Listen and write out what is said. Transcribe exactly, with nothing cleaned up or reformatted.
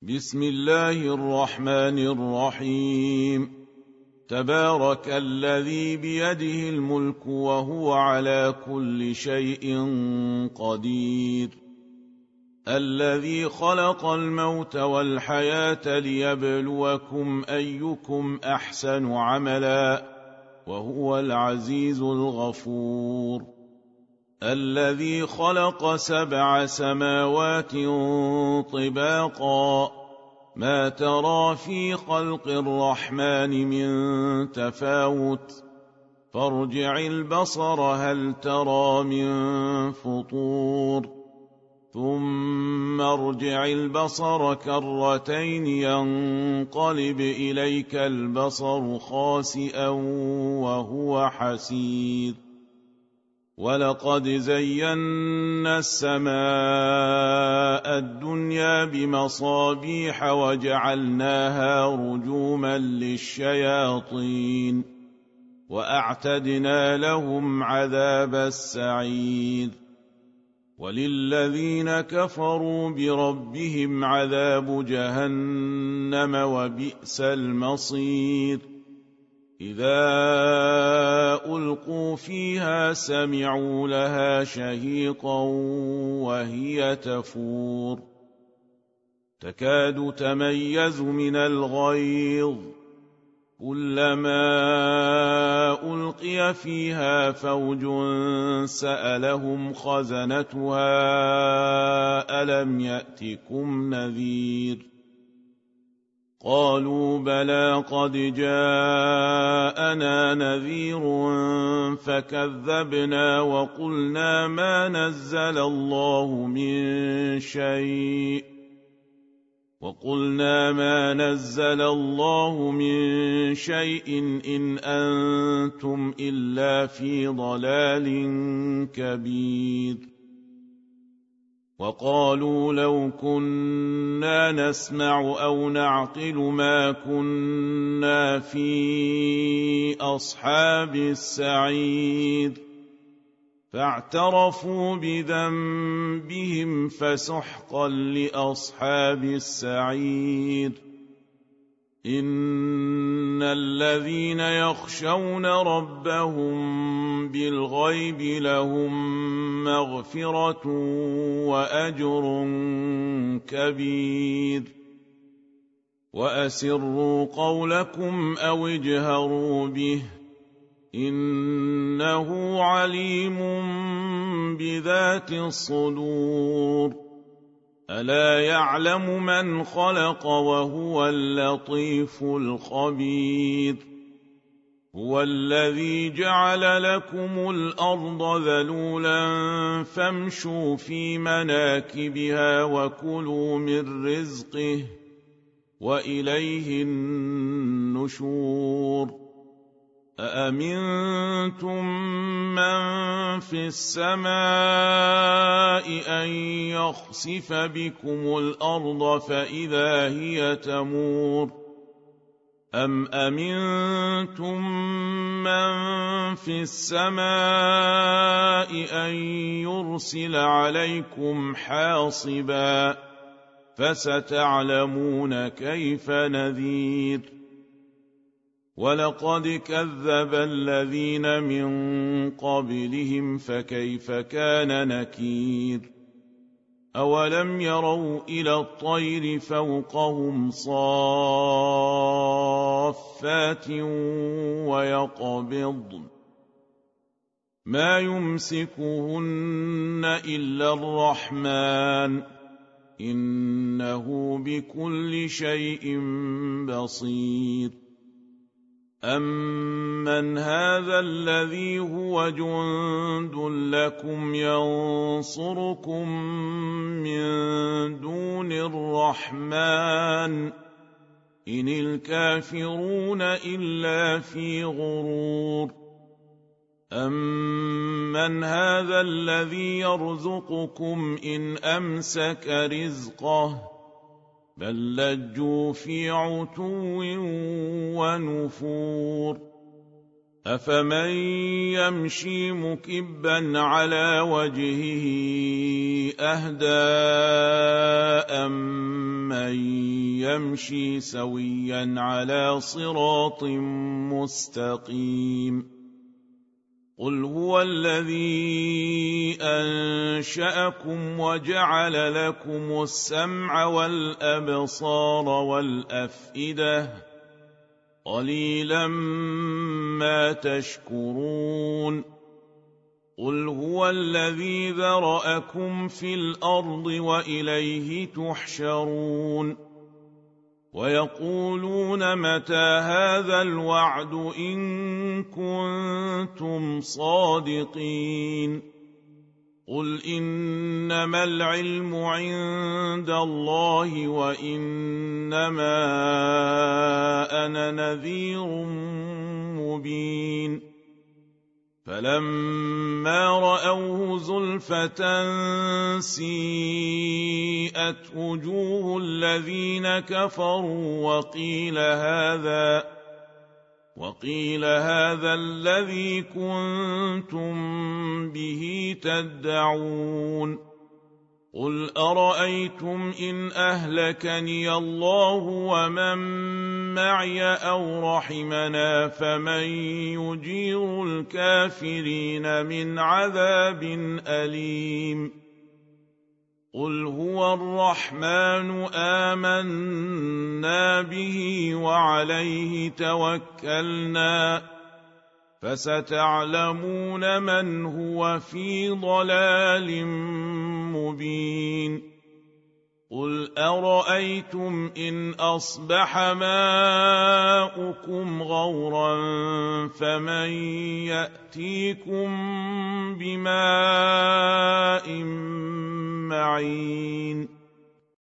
بسم الله الرحمن الرحيم. تبارك الذي بيده الملك وهو على كل شيء قدير، الذي خلق الموت والحياة ليبلوكم أيكم أحسن عملا، وهو العزيز الغفور. الذي خلق سبع سماوات طباقا، ما ترى في خلق الرحمن من تفاوت، فارجع البصر هل ترى من فطور، ثم ارجع البصر كرتين ينقلب إليك البصر خاسئا وهو حسير. ولقد زينا السماء الدنيا بمصابيح وجعلناها رجوما للشياطين، وأعتدنا لهم عذاب السعير. وللذين كفروا بربهم عذاب جهنم وبئس المصير. إذا ألقوا فيها سمعوا لها شهيقا وهي تفور، تكاد تميز من الغيظ، كلما ألقي فيها فوج سألهم خزنتها ألم يأتكم نذير؟ قالوا بلى قد جاءنا نذير فكذبنا وقلنا ما نزل الله من شيء وقلنا ما نزل الله من شيء إن أنتم إلا في ضلال كبير. وقالوا لو كنا نسمع أو نعقل ما كنا في أصحاب السعير، فاعترفوا بذنبهم فسحقا لأصحاب السعير. إن الذين يخشون ربهم بالغيب لهم مغفرة وأجر كبير. وأسروا قولكم أو اجهروا به، إنه عليم بذات الصدور. ألا يعلم من خلق وهو اللطيف الخبير. هو الذي جعل لكم الأرض ذلولا فامشوا في مناكبها وكلوا من رزقه وإليه النشور. أأمنتم من في السماء أن يخسف بكم الأرض فإذا هي تمور، أم أمنتم من في السماء أن يرسل عليكم حاصبا، فستعلمون كيف نذير. ولقد كذب الذين من قبلهم فكيف كان نكير. أولم يروا إلى الطير فوقهم صافات ويقبضن ما يمسكهن إلا الرحمن، إنه بكل شيء بصير. أمن هذا الذي هو جند لكم ينصركم من دون الرحمن، إن الكافرون إلا في غرور. أمن هذا الذي يرزقكم إن أمسك رزقه، بل لجوا في عتو ونفور. أفمن يمشي مكبا على وجهه أهدى أمن يمشي سويا على صراط مستقيم قل هو الذي أنشأكم وجعل لكم السمع والأبصار والأفئدة قليلا ما تشكرون قل هو الذي ذرأكم في الأرض وإليه تحشرون ويقولون متى هذا الوعد إن كنتم صادقين قل إنما العلم عند الله وإنما أنا نذير مبين فلما رأوه زلفة سيئت وجوه الذين كفروا وقيل هذا وقيل هذا الذي كنتم به تدعون قل أرأيتم إن أهلكني الله ومن معي أو رحمنا فمن يجير الكافرين من عذاب أليم قل هو الرحمن آمنا به وعليه توكلنا فستعلمون من هو في ضلال مبين قل أرأيتم إن أصبح ماؤكم غورا فمن يأتيكم بماء معين